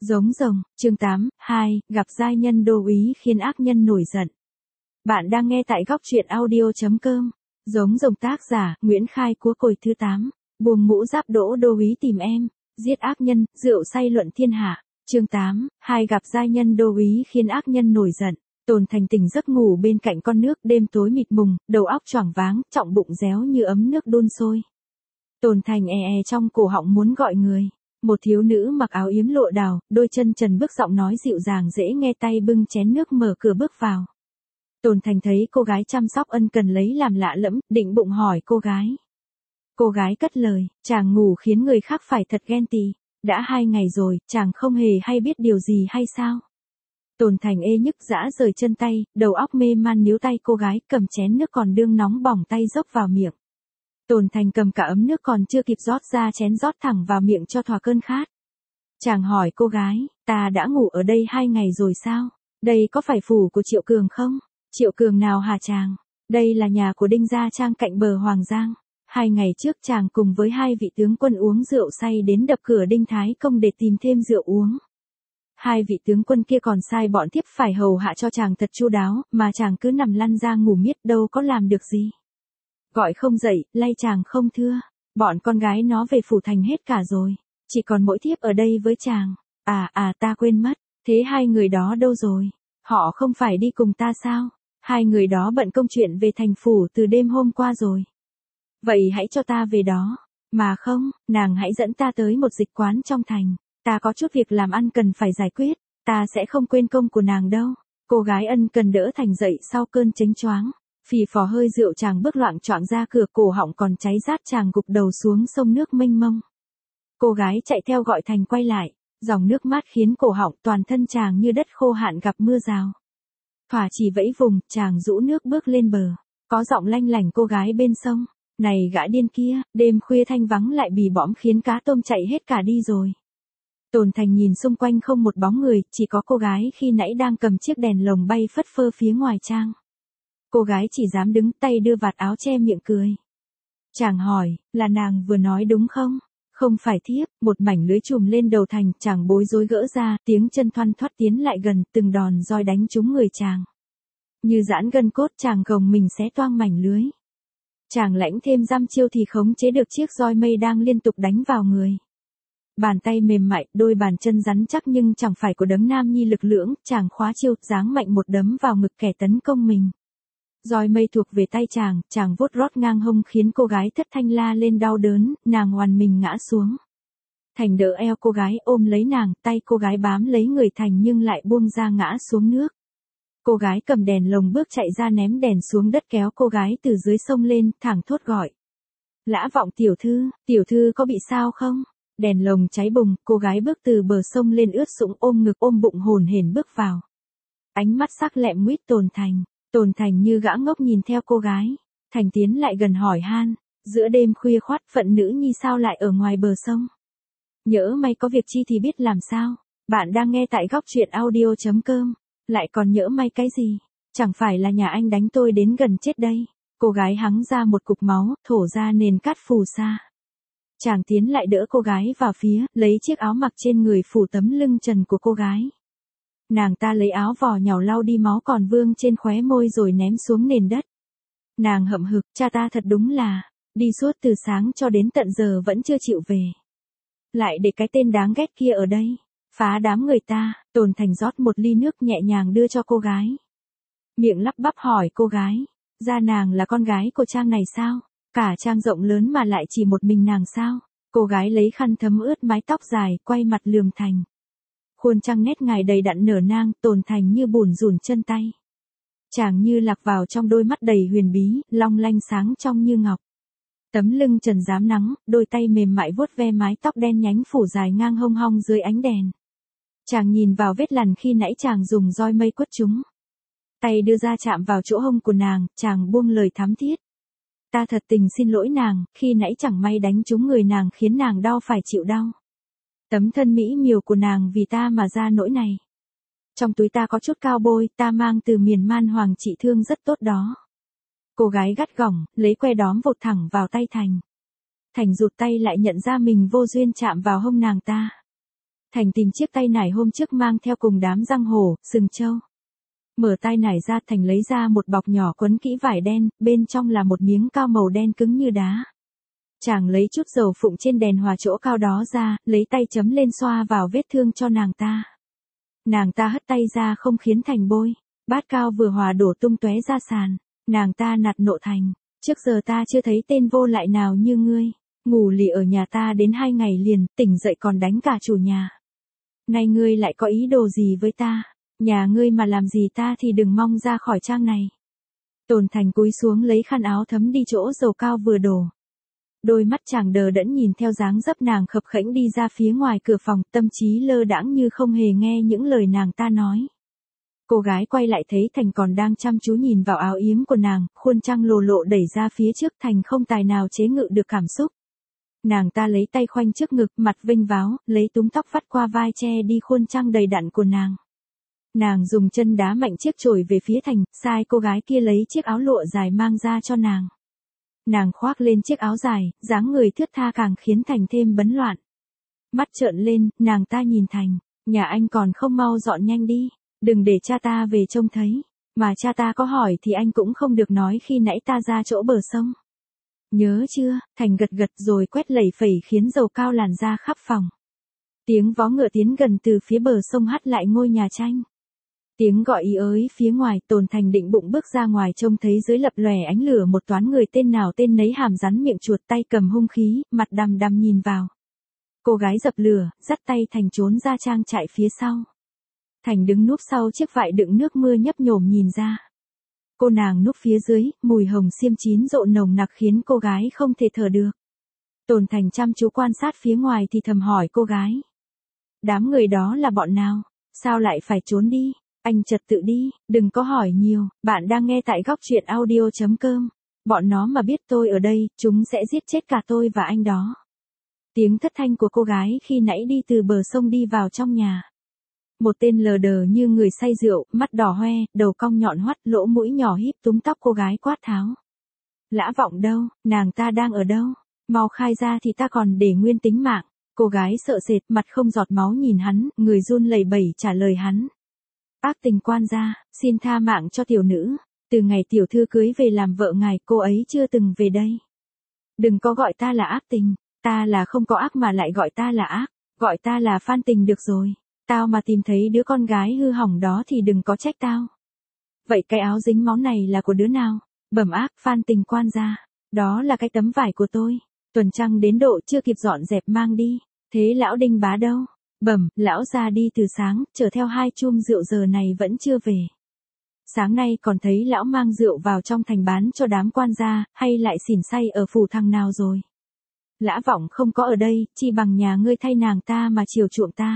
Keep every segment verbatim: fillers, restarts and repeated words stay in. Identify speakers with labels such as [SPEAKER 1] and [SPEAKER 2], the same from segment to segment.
[SPEAKER 1] Giống rồng, chương tám, hai, gặp giai nhân đô úy khiến ác nhân nổi giận. Bạn đang nghe tại góc truyện audio.com. Giống rồng tác giả, Nguyễn Khai Cúa Cồi thứ tám. Buông mũ giáp đỗ đô úy tìm em, giết ác nhân, rượu say luận thiên hạ. Chương tám, hai gặp giai nhân đô úy khiến ác nhân nổi giận. Tồn Thành tỉnh giấc ngủ bên cạnh con nước, đêm tối mịt mùng, đầu óc choáng váng, trọng bụng réo như ấm nước đun sôi. Tồn Thành e e trong cổ họng muốn gọi người. Một thiếu nữ mặc áo yếm lụa đào, đôi chân trần bước, giọng nói dịu dàng dễ nghe, tay bưng chén nước mở cửa bước vào. Tồn Thành thấy cô gái chăm sóc ân cần lấy làm lạ lẫm, định bụng hỏi cô gái. Cô gái cất lời, chàng ngủ khiến người khác phải thật ghen tị. Đã hai ngày rồi, chàng không hề hay biết điều gì hay sao? Tồn Thành ê nhức dã rời chân tay, đầu óc mê man níu tay cô gái, cầm chén nước còn đương nóng bỏng tay dốc vào miệng. Tồn Thành cầm cả ấm nước còn chưa kịp rót ra chén rót thẳng vào miệng cho thỏa cơn khát. Chàng hỏi cô gái, ta đã ngủ ở đây hai ngày rồi sao? Đây có phải phủ của Triệu Cường không? Triệu Cường nào hả chàng? Đây là nhà của Đinh Gia Trang cạnh bờ Hoàng Giang. Hai ngày trước chàng cùng với hai vị tướng quân uống rượu say đến đập cửa Đinh Thái Công để tìm thêm rượu uống. Hai vị tướng quân kia còn sai bọn thiếp phải hầu hạ cho chàng thật chu đáo, mà chàng cứ nằm lăn ra ngủ miết đâu có làm được gì. Gọi không dậy, lay chàng không thưa. Bọn con gái nó về phủ thành hết cả rồi. Chỉ còn mỗi thiếp ở đây với chàng. À à ta quên mất. Thế hai người đó đâu rồi? Họ không phải đi cùng ta sao? Hai người đó bận công chuyện về thành phủ từ đêm hôm qua rồi. Vậy hãy cho ta về đó. Mà không, nàng hãy dẫn ta tới một dịch quán trong thành. Ta có chút việc làm ăn cần phải giải quyết. Ta sẽ không quên công của nàng đâu. Cô gái ân cần đỡ Thành dậy sau cơn chánh choáng. Phì phò hơi rượu chàng bước loạng choạng ra cửa, cổ họng còn cháy rát, chàng gục đầu xuống sông nước mênh mông. Cô gái chạy theo gọi Thành quay lại, dòng nước mát khiến cổ họng toàn thân chàng như đất khô hạn gặp mưa rào. Thỏa chỉ vẫy vùng, chàng rũ nước bước lên bờ, có giọng lanh lảnh cô gái bên sông, này gã điên kia, đêm khuya thanh vắng lại bì bõm khiến cá tôm chạy hết cả đi rồi. Tồn Thành nhìn xung quanh không một bóng người, chỉ có cô gái khi nãy đang cầm chiếc đèn lồng bay phất phơ phía ngoài trang. Cô gái chỉ dám đứng tay đưa vạt áo che miệng cười. Chàng hỏi, là nàng vừa nói đúng không? Không phải thiếp, một mảnh lưới trùm lên đầu Thành, chàng bối rối gỡ ra, tiếng chân thoăn thoắt tiến lại gần, từng đòn roi đánh trúng người chàng. Như giãn gân cốt, chàng gồng mình xé toang mảnh lưới. Chàng lãnh thêm giam chiêu thì khống chế được chiếc roi mây đang liên tục đánh vào người. Bàn tay mềm mại, đôi bàn chân rắn chắc nhưng chẳng phải của đấng nam nhi lực lưỡng, chàng khóa chiêu, giáng mạnh một đấm vào ngực kẻ tấn công mình. Roi mây thuộc về tay chàng, chàng vuốt rót ngang hông khiến cô gái thất thanh la lên đau đớn, nàng oằn mình ngã xuống. Thành đỡ eo cô gái ôm lấy nàng, tay cô gái bám lấy người Thành nhưng lại buông ra ngã xuống nước. Cô gái cầm đèn lồng bước chạy ra ném đèn xuống đất, kéo cô gái từ dưới sông lên, thẳng thốt gọi. Lã Vọng tiểu thư, tiểu thư có bị sao không? Đèn lồng cháy bùng, cô gái bước từ bờ sông lên ướt sũng, ôm ngực ôm bụng hồn hển bước vào. Ánh mắt sắc lẹm nguyết Tồn Thành. Tồn Thành như gã ngốc nhìn theo cô gái. Thành tiến lại gần hỏi han, giữa đêm khuya khoắt, phận nữ nhi sao lại ở ngoài bờ sông? Nhỡ may có việc chi thì biết làm sao? Bạn đang nghe tại góc truyện audio.com. Lại còn nhỡ may cái gì? Chẳng phải là nhà anh đánh tôi đến gần chết đây. Cô gái hắng ra một cục máu, thổ ra nền cát phù sa. Chàng tiến lại đỡ cô gái vào phía, lấy chiếc áo mặc trên người phủ tấm lưng trần của cô gái. Nàng ta lấy áo vò nhàu lau đi máu còn vương trên khóe môi rồi ném xuống nền đất. Nàng hậm hực, cha ta thật đúng là, đi suốt từ sáng cho đến tận giờ vẫn chưa chịu về. Lại để cái tên đáng ghét kia ở đây, phá đám người ta. Tồn Thành rót một ly nước nhẹ nhàng đưa cho cô gái. Miệng lắp bắp hỏi cô gái, ra nàng là con gái của Trang này sao? Cả Trang rộng lớn mà lại chỉ một mình nàng sao? Cô gái lấy khăn thấm ướt mái tóc dài, quay mặt lườm Thành. Khuôn trăng nét ngài đầy đặn nở nang, Tồn Thành như bùn rủn chân tay. Chàng như lạc vào trong đôi mắt đầy huyền bí, long lanh sáng trong như ngọc. Tấm lưng trần rám nắng, đôi tay mềm mại vuốt ve mái tóc đen nhánh phủ dài ngang hông hong dưới ánh đèn. Chàng nhìn vào vết lằn khi nãy chàng dùng roi mây quất chúng. Tay đưa ra chạm vào chỗ hông của nàng, chàng buông lời thắm thiết. Ta thật tình xin lỗi nàng, khi nãy chẳng may đánh trúng người nàng khiến nàng đau phải chịu đau. Tấm thân mỹ miều của nàng vì ta mà ra nỗi này. Trong túi ta có chút cao bôi, ta mang từ miền Man Hoàng trị thương rất tốt đó. Cô gái gắt gỏng, lấy que đóm vột thẳng vào tay Thành. Thành rụt tay lại nhận ra mình vô duyên chạm vào hông nàng ta. Thành tìm chiếc tay nải hôm trước mang theo cùng đám răng hổ, sừng trâu. Mở tay nải ra, Thành lấy ra một bọc nhỏ quấn kỹ vải đen, bên trong là một miếng cao màu đen cứng như đá. Chàng lấy chút dầu phụng trên đèn hòa chỗ cao đó ra, lấy tay chấm lên xoa vào vết thương cho nàng ta. Nàng ta hất tay ra không khiến Thành bôi. Bát cao vừa hòa đổ tung tóe ra sàn. Nàng ta nạt nộ Thành. Trước giờ ta chưa thấy tên vô lại nào như ngươi. Ngủ lì ở nhà ta đến hai ngày liền, tỉnh dậy còn đánh cả chủ nhà. Nay ngươi lại có ý đồ gì với ta? Nhà ngươi mà làm gì ta thì đừng mong ra khỏi trang này. Tồn Thành cúi xuống lấy khăn áo thấm đi chỗ dầu cao vừa đổ. Đôi mắt chàng đờ đẫn nhìn theo dáng dấp nàng khập khẽnh đi ra phía ngoài cửa phòng, tâm trí lơ đãng như không hề nghe những lời nàng ta nói. Cô gái quay lại thấy Thành còn đang chăm chú nhìn vào áo yếm của nàng, khuôn trăng lồ lộ đẩy ra phía trước. Thành không tài nào chế ngự được cảm xúc. Nàng ta lấy tay khoanh trước ngực, mặt vênh váo, lấy túm tóc vắt qua vai che đi khuôn trăng đầy đặn của nàng. Nàng dùng chân đá mạnh chiếc chổi về phía Thành, sai cô gái kia lấy chiếc áo lụa dài mang ra cho nàng. Nàng khoác lên chiếc áo dài, dáng người thướt tha càng khiến Thành thêm bấn loạn. Mắt trợn lên, nàng ta nhìn Thành, nhà anh còn không mau dọn nhanh đi, đừng để cha ta về trông thấy, mà cha ta có hỏi thì anh cũng không được nói khi nãy ta ra chỗ bờ sông. Nhớ chưa? Thành gật gật rồi quét lẩy phẩy khiến dầu cao làn ra khắp phòng. Tiếng vó ngựa tiến gần từ phía bờ sông hắt lại ngôi nhà tranh. Tiếng gọi ý ới phía ngoài. Tồn Thành định bụng bước ra ngoài trông thấy dưới lập lòe ánh lửa một toán người tên nào tên nấy hàm rắn miệng chuột, tay cầm hung khí, mặt đăm đăm nhìn vào. Cô gái dập lửa, dắt tay Thành trốn ra trang trại phía sau. Thành đứng núp sau chiếc vại đựng nước mưa nhấp nhổm nhìn ra. Cô nàng núp phía dưới, mùi hồng xiêm chín rộ nồng nặc khiến cô gái không thể thở được. Tồn Thành chăm chú quan sát phía ngoài thì thầm hỏi cô gái. Đám người đó là bọn nào? Sao lại phải trốn đi? Anh trật tự đi, đừng có hỏi nhiều. Bạn đang nghe tại góc truyện audio chấm com. Bọn nó mà biết tôi ở đây, chúng sẽ giết chết cả tôi và anh đó. Tiếng thất thanh của cô gái khi nãy đi từ bờ sông đi vào trong nhà. Một tên lờ đờ như người say rượu, mắt đỏ hoe, đầu cong nhọn hoắt, lỗ mũi nhỏ híp túm tóc cô gái quát tháo. Lã Vọng đâu? Nàng ta đang ở đâu? Mau khai ra thì ta còn để nguyên tính mạng. Cô gái sợ sệt, mặt không giọt máu nhìn hắn, người run lẩy bẩy trả lời hắn. Ác tình quan gia, xin tha mạng cho tiểu nữ. Từ ngày tiểu thư cưới về làm vợ ngài, cô ấy chưa từng về đây. Đừng có gọi ta là ác tình, ta là không có ác mà lại gọi ta là ác, gọi ta là Phan Tình được rồi. Tao mà tìm thấy đứa con gái hư hỏng đó thì đừng có trách tao. Vậy cái áo dính máu này là của đứa nào? Bẩm ác, Phan Tình quan gia. Đó là cái tấm vải của tôi. Tuần trăng đến độ chưa kịp dọn dẹp mang đi. Thế lão Đinh bá đâu? Bẩm, lão ra đi từ sáng, chở theo hai chum rượu giờ này vẫn chưa về. Sáng nay còn thấy lão mang rượu vào trong thành bán cho đám quan gia, hay lại xỉn say ở phủ thằng nào rồi? Lã Vọng không có ở đây, chi bằng nhà ngươi thay nàng ta mà chiều chuộng ta.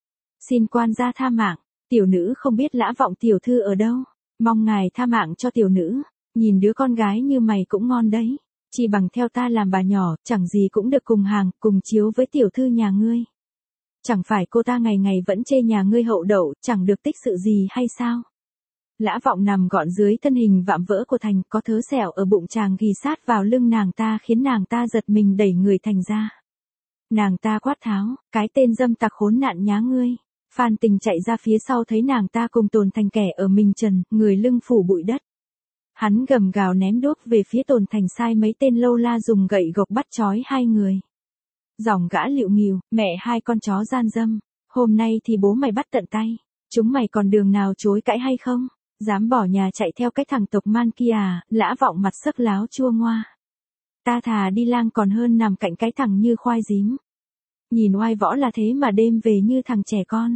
[SPEAKER 1] Xin quan gia tha mạng, tiểu nữ không biết Lã Vọng tiểu thư ở đâu, mong ngài tha mạng cho tiểu nữ, nhìn đứa con gái như mày cũng ngon đấy, chi bằng theo ta làm bà nhỏ, chẳng gì cũng được cùng hàng, cùng chiếu với tiểu thư nhà ngươi. Chẳng phải cô ta ngày ngày vẫn chê nhà ngươi hậu đậu, chẳng được tích sự gì hay sao? Lã Vọng nằm gọn dưới thân hình vạm vỡ của Thành, có thớ sẹo ở bụng chàng ghi sát vào lưng nàng ta khiến nàng ta giật mình đẩy người Thành ra. Nàng ta quát tháo, cái tên dâm tặc khốn nạn nhá ngươi. Phan Tình chạy ra phía sau thấy nàng ta cùng Tồn Thành kẻ ở mình trần, người lưng phủ bụi đất. Hắn gầm gào ném đuốc về phía Tồn Thành, sai mấy tên lâu la dùng gậy gộc bắt trói hai người. Giọng gã liệu nghìu, mẹ hai con chó gian dâm, hôm nay thì bố mày bắt tận tay, chúng mày còn đường nào chối cãi hay không? Dám bỏ nhà chạy theo cái thằng tộc man kia à? Lã Vọng mặt sắc láo chua ngoa. Ta thà đi lang còn hơn nằm cạnh cái thằng như khoai dím. Nhìn oai võ là thế mà đêm về như thằng trẻ con.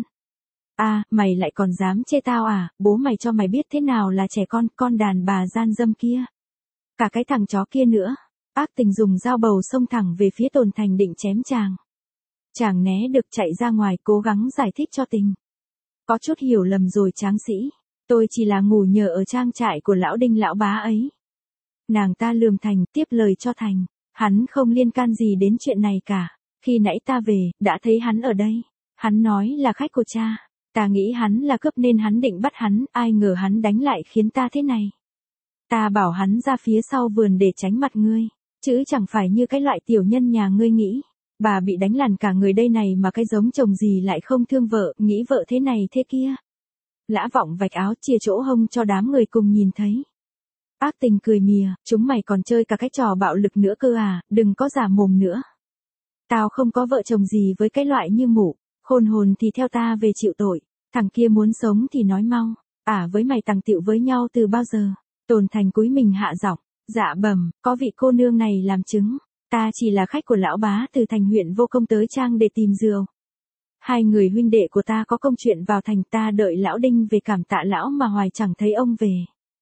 [SPEAKER 1] À, mày lại còn dám chê tao à? Bố mày cho mày biết thế nào là trẻ con, con đàn bà gian dâm kia. Cả cái thằng chó kia nữa. Ác Tình dùng dao bầu xông thẳng về phía Tồn Thành định chém chàng. Chàng né được chạy ra ngoài cố gắng giải thích cho Tình. Có chút hiểu lầm rồi tráng sĩ. Tôi chỉ là ngủ nhờ ở trang trại của lão Đinh lão bá ấy. Nàng ta lườm Thành, tiếp lời cho Thành. Hắn không liên can gì đến chuyện này cả. Khi nãy ta về, đã thấy hắn ở đây. Hắn nói là khách của cha. Ta nghĩ hắn là cướp nên hắn định bắt hắn, ai ngờ hắn đánh lại khiến ta thế này. Ta bảo hắn ra phía sau vườn để tránh mặt ngươi. Chứ chẳng phải như cái loại tiểu nhân nhà ngươi nghĩ. Bà bị đánh lằn cả người đây này mà cái giống chồng gì lại không thương vợ, nghĩ vợ thế này thế kia. Lã Vọng vạch áo chia chỗ hông cho đám người cùng nhìn thấy. Ác Tình cười mỉa, chúng mày còn chơi cả cái trò bạo lực nữa cơ à, đừng có giả mồm nữa. Tao không có vợ chồng gì với cái loại như mụ, khôn hồn thì theo ta về chịu tội, thằng kia muốn sống thì nói mau, à với mày tằng tiệu với nhau từ bao giờ. Tồn Thành cúi mình hạ giọng, dạ bẩm, có vị cô nương này làm chứng, ta chỉ là khách của lão bá từ thành huyện Vô Công tới trang để tìm rượu. Hai người huynh đệ của ta có công chuyện vào thành, ta đợi lão Đinh về cảm tạ lão mà hoài chẳng thấy ông về.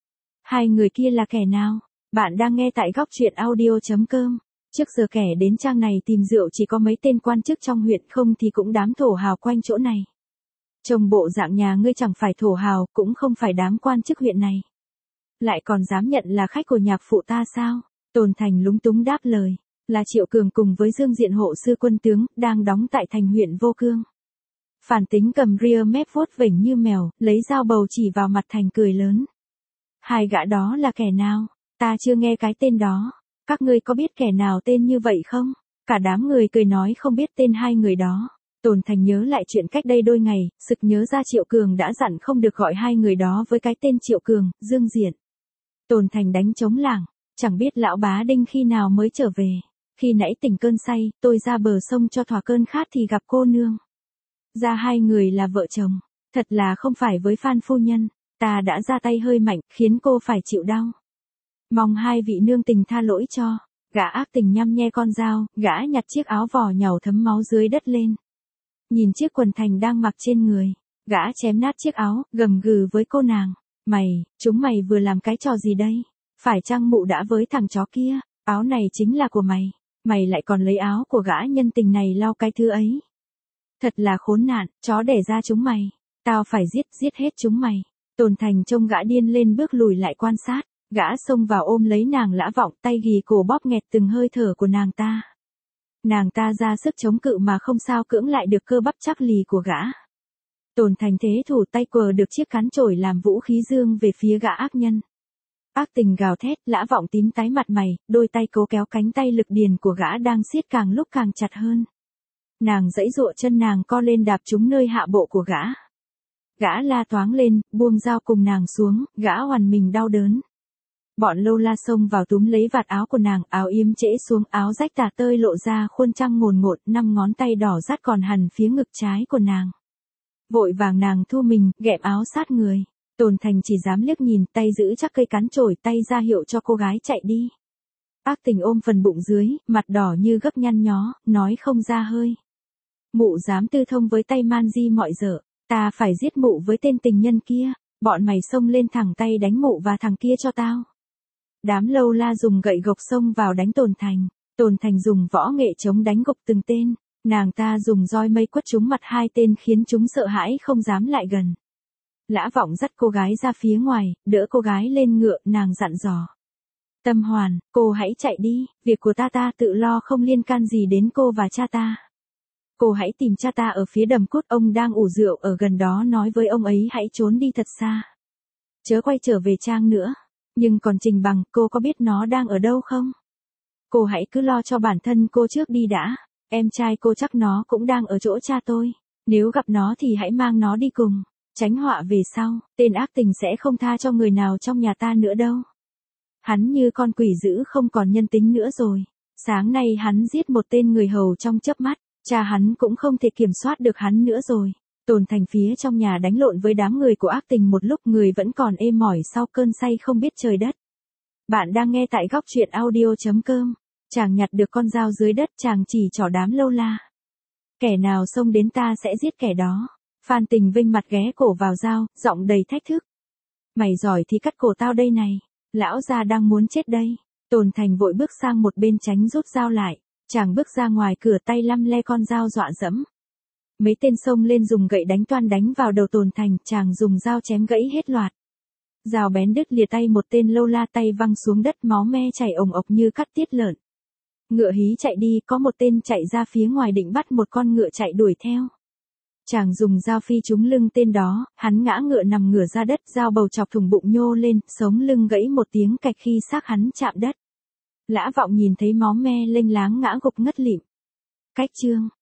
[SPEAKER 1] Hai người kia là kẻ nào? Bạn đang nghe tại góc truyện audio chấm com. Trước giờ kẻ đến trang này tìm rượu chỉ có mấy tên quan chức trong huyện, không thì cũng đám thổ hào quanh chỗ này. Trông bộ dạng nhà ngươi chẳng phải thổ hào, cũng không phải đám quan chức huyện này. Lại còn dám nhận là khách của nhạc phụ ta sao? Tồn Thành lúng túng đáp lời, là Triệu Cường cùng với Dương Diện hộ sư quân tướng, đang đóng tại thành huyện Vô Cương. Phản Tính cầm ria mép vuốt vểnh như mèo, lấy dao bầu chỉ vào mặt Thành cười lớn. Hai gã đó là kẻ nào? Ta chưa nghe cái tên đó. Các ngươi có biết kẻ nào tên như vậy không? Cả đám người cười nói không biết tên hai người đó. Tồn Thành nhớ lại chuyện cách đây đôi ngày, sực nhớ ra Triệu Cường đã dặn không được gọi hai người đó với cái tên Triệu Cường, Dương Diện. Tồn Thành đánh trống lảng, chẳng biết lão bá Đinh khi nào mới trở về. Khi nãy tỉnh cơn say, tôi ra bờ sông cho thỏa cơn khát thì gặp cô nương. Ra hai người là vợ chồng, thật là không phải với Phan phu nhân, ta đã ra tay hơi mạnh, khiến cô phải chịu đau. Mong hai vị nương tình tha lỗi cho. Gã Ác Tình nhăm nhe con dao, gã nhặt chiếc áo vỏ nhàu thấm máu dưới đất lên. Nhìn chiếc quần Thành đang mặc trên người, gã chém nát chiếc áo, gầm gừ với cô nàng. Mày, chúng mày vừa làm cái trò gì đây? Phải chăng mụ đã với thằng chó kia, áo này chính là của mày, mày lại còn lấy áo của gã nhân tình này lau cái thứ ấy. Thật là khốn nạn, chó đẻ ra chúng mày, tao phải giết, giết hết chúng mày. Tồn Thành trông gã điên lên bước lùi lại quan sát, gã xông vào ôm lấy nàng Lã Vọng, tay ghì cổ bóp nghẹt từng hơi thở của nàng ta. Nàng ta ra sức chống cự mà không sao cưỡng lại được cơ bắp chắc lì của gã. Tồn Thành thế thủ tay quờ được chiếc cán chổi làm vũ khí dương về phía gã ác nhân. Ác Tình gào thét, Lã Vọng tím tái mặt mày, đôi tay cố kéo cánh tay lực điền của gã đang siết càng lúc càng chặt hơn. Nàng giãy giụa, chân nàng co lên đạp trúng nơi hạ bộ của gã. Gã la toáng lên, buông dao cùng nàng xuống, gã hoàn mình đau đớn. Bọn lâu la xông vào túm lấy vạt áo của nàng, áo yếm trễ xuống, áo rách tả tơi lộ ra khuôn trăng ngồn ngột, năm ngón tay đỏ rát còn hằn phía ngực trái của nàng. Vội vàng nàng thu mình, gẹm áo sát người. Tồn Thành chỉ dám liếc nhìn, tay giữ chắc cây cán chổi, tay ra hiệu cho cô gái chạy đi. Ác Tình ôm phần bụng dưới, mặt đỏ như gấp nhăn nhó, nói không ra hơi. Mụ dám tư thông với tay man di mọi dở, ta phải giết mụ với tên tình nhân kia, bọn mày xông lên thẳng tay đánh mụ và thằng kia cho tao. Đám lâu la dùng gậy gộc xông vào đánh Tồn Thành, Tồn Thành dùng võ nghệ chống đánh gục từng tên, nàng ta dùng roi mây quất trúng mặt hai tên khiến chúng sợ hãi không dám lại gần. Lã Vọng dắt cô gái ra phía ngoài, đỡ cô gái lên ngựa, nàng dặn dò. Tâm Hoàn, cô hãy chạy đi, việc của ta ta tự lo, không liên can gì đến cô và cha ta. Cô hãy tìm cha ta ở phía đầm cút, ông đang ủ rượu ở gần đó, nói với ông ấy hãy trốn đi thật xa. Chớ quay trở về trang nữa. Nhưng còn Trình Bằng, cô có biết nó đang ở đâu không? Cô hãy cứ lo cho bản thân cô trước đi đã, em trai cô chắc nó cũng đang ở chỗ cha tôi. Nếu gặp nó thì hãy mang nó đi cùng, tránh họa về sau, tên ác tình sẽ không tha cho người nào trong nhà ta nữa đâu. Hắn như con quỷ dữ không còn nhân tính nữa rồi. Sáng nay hắn giết một tên người hầu trong chớp mắt, cha hắn cũng không thể kiểm soát được hắn nữa rồi. Tồn Thành phía trong nhà đánh lộn với đám người của ác tình một lúc, người vẫn còn ê mỏi sau cơn say không biết trời đất. Bạn đang nghe tại góc truyện audio chấm com. Chàng nhặt được con dao dưới đất, chàng chỉ trỏ đám lâu la. Kẻ nào xông đến ta sẽ giết kẻ đó. Phan Tình vênh mặt ghé cổ vào dao, giọng đầy thách thức. Mày giỏi thì cắt cổ tao đây này. Lão già đang muốn chết đây. Tồn Thành vội bước sang một bên tránh rút dao lại. Chàng bước ra ngoài cửa, tay lăm le con dao dọa dẫm. Mấy tên xông lên dùng gậy đánh toan đánh vào đầu Tồn Thành, chàng dùng dao chém gãy hết loạt. Dao bén đứt lìa tay một tên lâu la, tay văng xuống đất, máu me chảy ồng ộc như cắt tiết lợn. Ngựa hí chạy đi, có một tên chạy ra phía ngoài định bắt một con ngựa chạy đuổi theo. Chàng dùng dao phi trúng lưng tên đó, hắn ngã ngựa nằm ngửa ra đất, dao bầu chọc thủng bụng nhô lên, sống lưng gãy một tiếng cạch khi xác hắn chạm đất. Lã Vọng nhìn thấy máu me lênh láng ngã gục ngất lịm. Cách chương